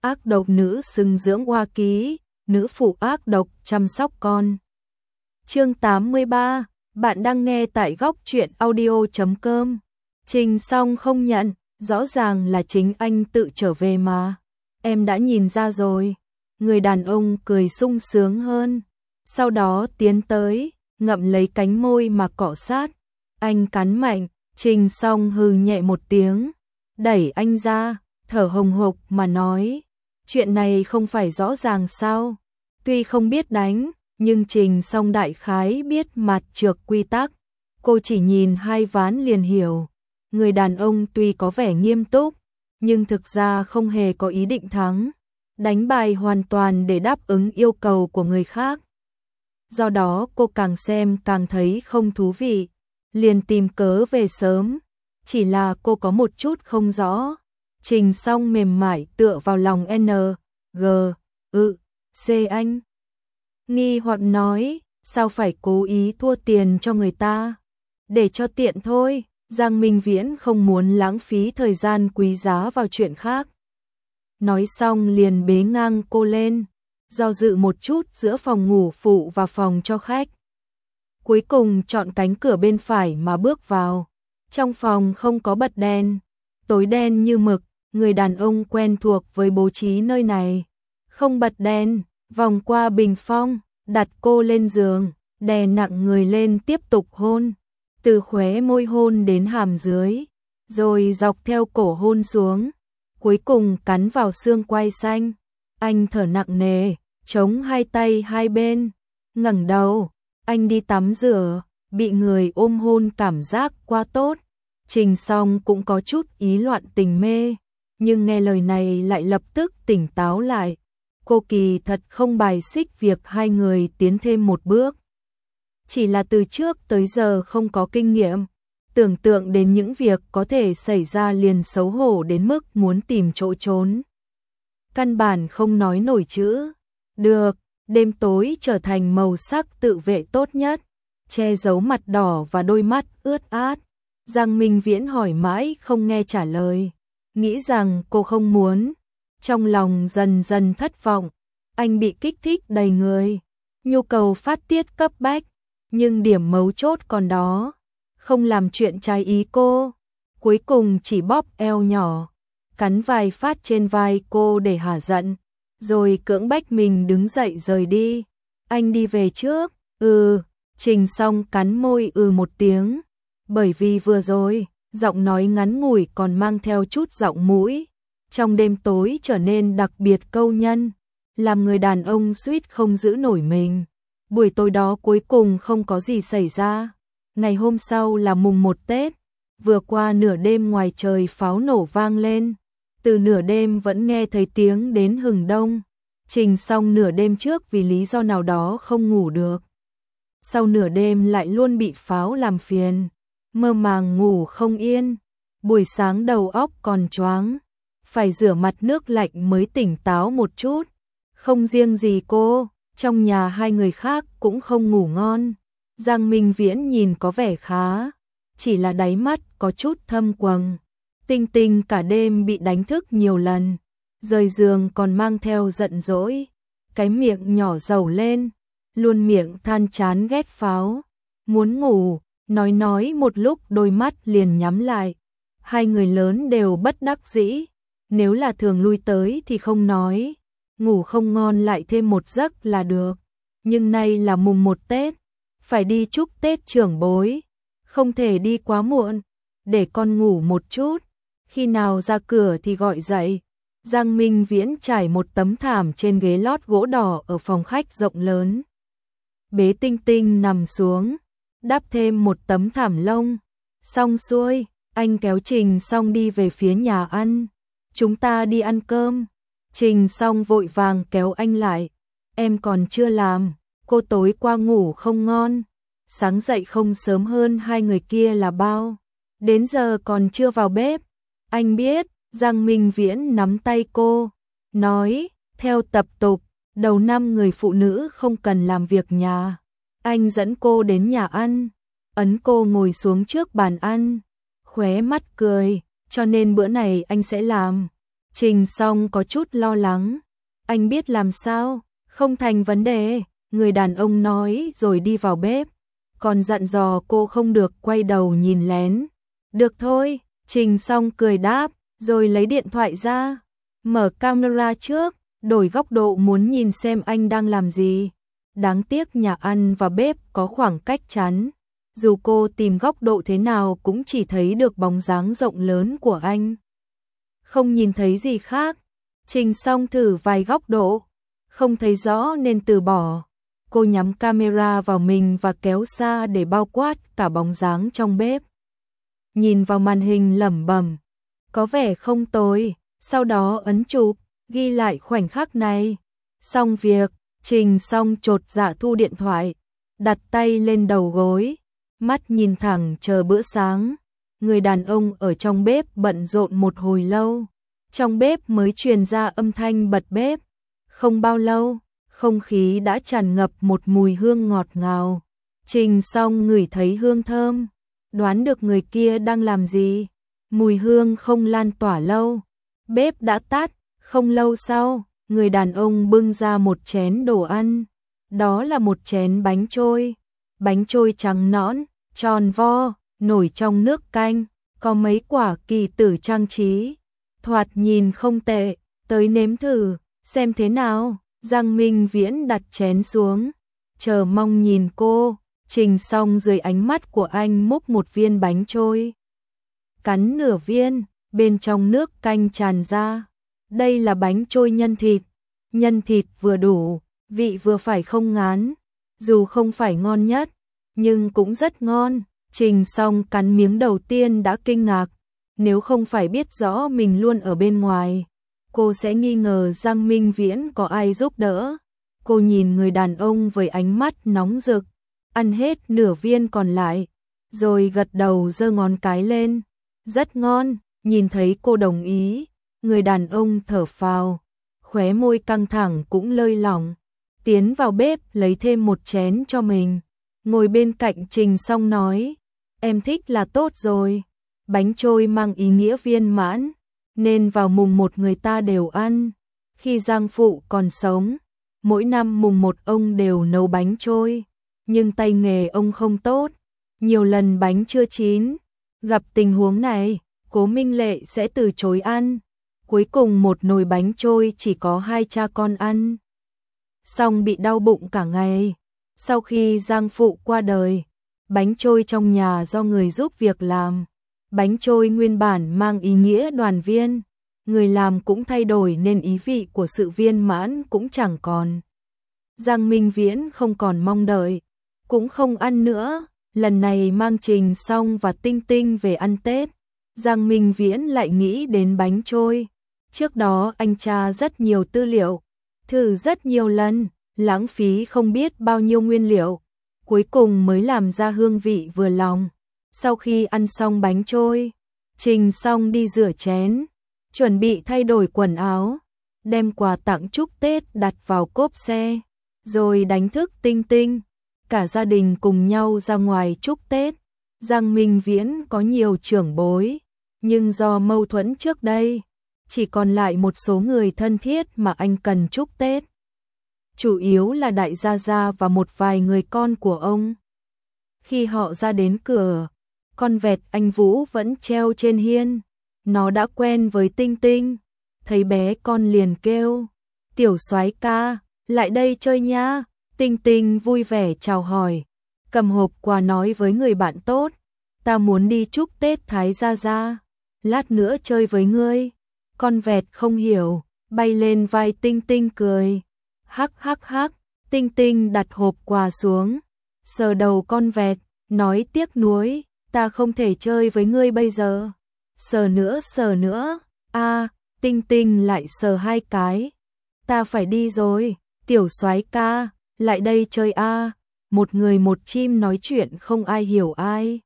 ác độc nữ xứng dưỡng oa ký, nữ phụ ác độc chăm sóc con. Chương 83, bạn đang nghe tại góc truyện audio.com. Trình Song không nhận, rõ ràng là chính anh tự trở về mà. Em đã nhìn ra rồi. Người đàn ông cười sung sướng hơn. Sau đó tiến tới, ngậm lấy cánh môi mà cọ sát. Anh cắn mạnh, Trình Song hừ nhẹ một tiếng, đẩy anh ra, thở hồng hộc mà nói. Chuyện này không phải rõ ràng sao? Tuy không biết đánh, nhưng Trình Song đại khái biết mặt trược quy tắc. Cô chỉ nhìn hai ván liền hiểu. Người đàn ông tuy có vẻ nghiêm túc, nhưng thực ra không hề có ý định thắng. Đánh bài hoàn toàn để đáp ứng yêu cầu của người khác. Do đó cô càng xem càng thấy không thú vị, liền tìm cớ về sớm. Chỉ là cô có một chút không rõ. Trình Song mềm mại tựa vào lòng C anh. Nghi hoặc nói, sao phải cố ý thua tiền cho người ta? Để cho tiện thôi. Giang Minh Viễn không muốn lãng phí thời gian quý giá vào chuyện khác. Nói xong liền bế ngang cô lên, do dự một chút giữa phòng ngủ phụ và phòng cho khách. Cuối cùng chọn cánh cửa bên phải mà bước vào. Trong phòng không có bật đèn, tối đen như mực, người đàn ông quen thuộc với bố trí nơi này. Không bật đèn, vòng qua bình phong, đặt cô lên giường, đè nặng người lên tiếp tục hôn. Từ khóe môi hôn đến hàm dưới, rồi dọc theo cổ hôn xuống, cuối cùng cắn vào xương quai xanh. Anh thở nặng nề, chống hai tay hai bên, ngẩng đầu, anh đi tắm rửa, bị người ôm hôn cảm giác quá tốt. Trình Song cũng có chút ý loạn tình mê, nhưng nghe lời này lại lập tức tỉnh táo lại. Cô kỳ thật không bài xích việc hai người tiến thêm một bước. Chỉ là từ trước tới giờ không có kinh nghiệm, tưởng tượng đến những việc có thể xảy ra liền xấu hổ đến mức muốn tìm chỗ trốn. Căn bản không nói nổi chữ. Được, đêm tối trở thành màu sắc tự vệ tốt nhất, che giấu mặt đỏ và đôi mắt ướt át. Giang Minh Viễn hỏi mãi không nghe trả lời, nghĩ rằng cô không muốn. Trong lòng dần dần thất vọng, anh bị kích thích đầy người, nhu cầu phát tiết cấp bách. Nhưng điểm mấu chốt còn đó, không làm chuyện trái ý cô. Cuối cùng chỉ bóp eo nhỏ, cắn vài phát trên vai cô để hả giận, rồi cưỡng bách mình đứng dậy rời đi. Anh đi về trước. Trình Song cắn môi một tiếng, bởi vì vừa rồi, giọng nói ngắn ngủi còn mang theo chút giọng mũi. Trong đêm tối trở nên đặc biệt câu nhân, làm người đàn ông suýt không giữ nổi mình. Buổi tối đó cuối cùng không có gì xảy ra. Ngày hôm sau là mùng 1 Tết, vừa qua nửa đêm ngoài trời pháo nổ vang lên. Từ nửa đêm vẫn nghe thấy tiếng đến hừng đông. Trình Song nửa đêm trước vì lý do nào đó không ngủ được. Sau nửa đêm lại luôn bị pháo làm phiền, mơ màng ngủ không yên. Buổi sáng đầu óc còn choáng, phải rửa mặt nước lạnh mới tỉnh táo một chút. Không riêng gì cô, trong nhà hai người khác cũng không ngủ ngon. Giang Minh Viễn nhìn có vẻ khá, chỉ là đáy mắt có chút thâm quầng. Tinh Tinh cả đêm bị đánh thức nhiều lần, rời giường còn mang theo giận dỗi, cái miệng nhỏ dầu lên, luôn miệng than chán ghét pháo. Muốn ngủ, nói một lúc đôi mắt liền nhắm lại. Hai người lớn đều bất đắc dĩ, nếu là thường lui tới thì không nói, ngủ không ngon lại thêm một giấc là được. Nhưng nay là mùng 1 Tết, phải đi chúc Tết trưởng bối, không thể đi quá muộn, để con ngủ một chút, khi nào ra cửa thì gọi dậy. Giang Minh Viễn trải một tấm thảm trên ghế lót gỗ đỏ ở phòng khách rộng lớn. Bế Tinh Tinh nằm xuống, đắp thêm một tấm thảm lông. Xong xuôi, anh kéo Trình Song đi về phía nhà ăn. Chúng ta đi ăn cơm. Trình Song vội vàng kéo anh lại. Em còn chưa làm, cô tối qua ngủ không ngon. Sáng dậy không sớm hơn hai người kia là bao. Đến giờ còn chưa vào bếp. Anh biết. Giang Minh Viễn nắm tay cô, nói, theo tập tục, đầu năm người phụ nữ không cần làm việc nhà. Anh dẫn cô đến nhà ăn, ấn cô ngồi xuống trước bàn ăn, khóe mắt cười, cho nên bữa này anh sẽ làm. Trình Song có chút lo lắng. Anh biết làm sao, không thành vấn đề, người đàn ông nói rồi đi vào bếp. Còn dặn dò cô không được quay đầu nhìn lén. Được thôi, Trình Song cười đáp, rồi lấy điện thoại ra. Mở camera trước, đổi góc độ muốn nhìn xem anh đang làm gì. Đáng tiếc nhà ăn và bếp có khoảng cách chắn. Dù cô tìm góc độ thế nào cũng chỉ thấy được bóng dáng rộng lớn của anh. Không nhìn thấy gì khác. Trình Song thử vài góc độ. Không thấy rõ nên từ bỏ. Cô nhắm camera vào mình và kéo xa để bao quát cả bóng dáng trong bếp. Nhìn vào màn hình lẩm bẩm. Có vẻ không tồi. Sau đó ấn chụp, ghi lại khoảnh khắc này. Xong việc, Trình Song chột dạ thu điện thoại. Đặt tay lên đầu gối. Mắt nhìn thẳng chờ bữa sáng. Người đàn ông ở trong bếp bận rộn một hồi lâu. Trong bếp mới truyền ra âm thanh bật bếp. Không bao lâu, không khí đã tràn ngập một mùi hương ngọt ngào. Trình Song ngửi thấy hương thơm. Đoán được người kia đang làm gì. Mùi hương không lan tỏa lâu. Bếp đã tắt, không lâu sau, người đàn ông bưng ra một chén đồ ăn. Đó là một chén bánh trôi. Bánh trôi trắng nõn, tròn vo, nổi trong nước canh, có mấy quả kỳ tử trang trí. Thoạt nhìn không tệ, tới nếm thử, xem thế nào. Giang Minh Viễn đặt chén xuống, chờ mong nhìn cô. Trình Song dưới ánh mắt của anh múc một viên bánh trôi. Cắn nửa viên, bên trong nước canh tràn ra. Đây là bánh trôi nhân thịt vừa đủ, vị vừa phải không ngán. Dù không phải ngon nhất, nhưng cũng rất ngon. Trình Song cắn miếng đầu tiên đã kinh ngạc. Nếu không phải biết rõ mình luôn ở bên ngoài, cô sẽ nghi ngờ Giang Minh Viễn có ai giúp đỡ. Cô nhìn người đàn ông với ánh mắt nóng rực, ăn hết nửa viên còn lại, rồi gật đầu giơ ngón cái lên. Rất ngon, nhìn thấy cô đồng ý, người đàn ông thở phào, khóe môi căng thẳng cũng lơi lỏng, tiến vào bếp lấy thêm một chén cho mình. Ngồi bên cạnh Trình Song nói, em thích là tốt rồi. Bánh trôi mang ý nghĩa viên mãn, nên vào mùng 1 người ta đều ăn. Khi Giang phụ còn sống, mỗi năm mùng 1 ông đều nấu bánh trôi, nhưng tay nghề ông không tốt, nhiều lần bánh chưa chín. Gặp tình huống này, Cố Minh Lệ sẽ từ chối ăn. Cuối cùng một nồi bánh trôi chỉ có hai cha con ăn. Xong bị đau bụng cả ngày. Sau khi Giang phụ qua đời, bánh trôi trong nhà do người giúp việc làm. Bánh trôi nguyên bản mang ý nghĩa đoàn viên, người làm cũng thay đổi nên ý vị của sự viên mãn cũng chẳng còn. Giang Minh Viễn không còn mong đợi, cũng không ăn nữa, lần này mang Trình Song và Tinh Tinh về ăn Tết. Giang Minh Viễn lại nghĩ đến bánh trôi. Trước đó anh tra rất nhiều tư liệu, thử rất nhiều lần, lãng phí không biết bao nhiêu nguyên liệu, cuối cùng mới làm ra hương vị vừa lòng. Sau khi ăn xong bánh trôi, Trình Song đi rửa chén, chuẩn bị thay đổi quần áo, đem quà tặng chúc Tết đặt vào cốp xe, rồi đánh thức Tinh Tinh. Cả gia đình cùng nhau ra ngoài chúc Tết. Giang Minh Viễn có nhiều trưởng bối, nhưng do mâu thuẫn trước đây, chỉ còn lại một số người thân thiết mà anh cần chúc Tết. Chủ yếu là đại gia gia và một vài người con của ông. Khi họ ra đến cửa, con vẹt anh Vũ vẫn treo trên hiên. Nó đã quen với Tinh Tinh, thấy bé con liền kêu, tiểu soái ca, lại đây chơi nha. Tinh Tinh vui vẻ chào hỏi, cầm hộp quà nói với người bạn tốt, ta muốn đi chúc Tết Thái Gia Gia, lát nữa chơi với ngươi. Con vẹt không hiểu, bay lên vai Tinh Tinh cười, hắc hắc hắc. Tinh Tinh đặt hộp quà xuống, sờ đầu con vẹt, nói tiếc nuối, ta không thể chơi với ngươi bây giờ. Sờ nữa, Tinh Tinh lại sờ hai cái, ta phải đi rồi, tiểu soái ca, lại đây chơi a. Một người một chim nói chuyện không ai hiểu ai.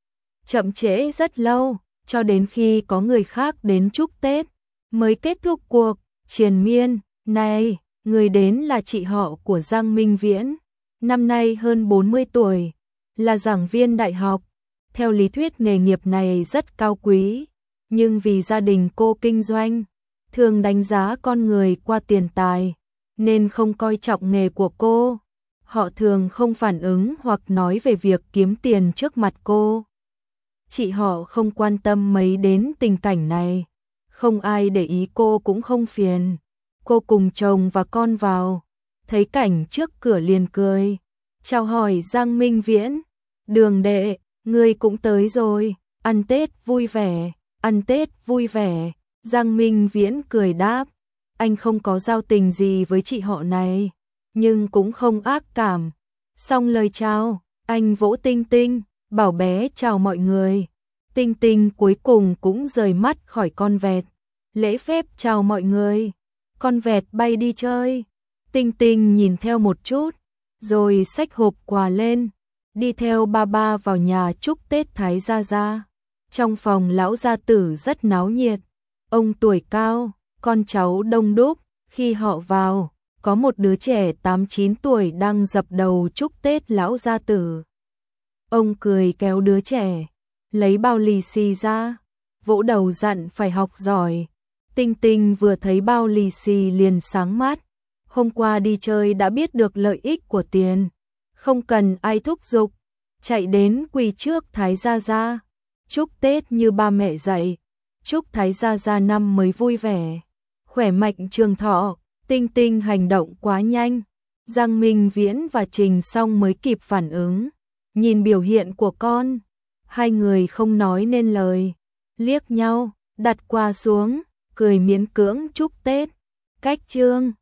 Chậm trễ rất lâu, cho đến khi có người khác đến chúc Tết, mới kết thúc cuộc triền miên. Này, người đến là chị họ của Giang Minh Viễn, năm nay hơn 40 tuổi, là giảng viên đại học. Theo lý thuyết nghề nghiệp này rất cao quý, nhưng vì gia đình cô kinh doanh, thường đánh giá con người qua tiền tài, nên không coi trọng nghề của cô. Họ thường không phản ứng hoặc nói về việc kiếm tiền trước mặt cô. Chị họ không quan tâm mấy đến tình cảnh này. Không ai để ý cô cũng không phiền. Cô cùng chồng và con vào. Thấy cảnh trước cửa liền cười. Chào hỏi Giang Minh Viễn. Đường đệ, ngươi cũng tới rồi. Ăn Tết vui vẻ, ăn Tết vui vẻ. Giang Minh Viễn cười đáp. Anh không có giao tình gì với chị họ này, nhưng cũng không ác cảm. Xong lời chào, anh vỗ Tinh Tinh, bảo bé chào mọi người. Tinh Tinh cuối cùng cũng rời mắt khỏi con vẹt. Lễ phép chào mọi người. Con vẹt bay đi chơi. Tinh Tinh nhìn theo một chút, rồi xách hộp quà lên, đi theo ba ba vào nhà chúc Tết Thái Gia Gia. Trong phòng lão gia tử rất náo nhiệt. Ông tuổi cao, con cháu đông đúc. Khi họ vào, có một đứa trẻ 8-9 tuổi đang dập đầu chúc Tết lão gia tử. Ông cười kéo đứa trẻ, lấy bao lì xì ra, vỗ đầu dặn phải học giỏi. Tinh Tinh vừa thấy bao lì xì liền sáng mắt. Hôm qua đi chơi đã biết được lợi ích của tiền, không cần ai thúc giục, chạy đến quỳ trước Thái Gia Gia, chúc Tết như ba mẹ dạy, chúc Thái Gia Gia năm mới vui vẻ, khỏe mạnh trường thọ. Tinh Tinh hành động quá nhanh, Giang Minh Viễn và Trình Song mới kịp phản ứng. Nhìn biểu hiện của con, hai người không nói nên lời, liếc nhau, đặt quà xuống, cười miễn cưỡng chúc Tết. Cách chương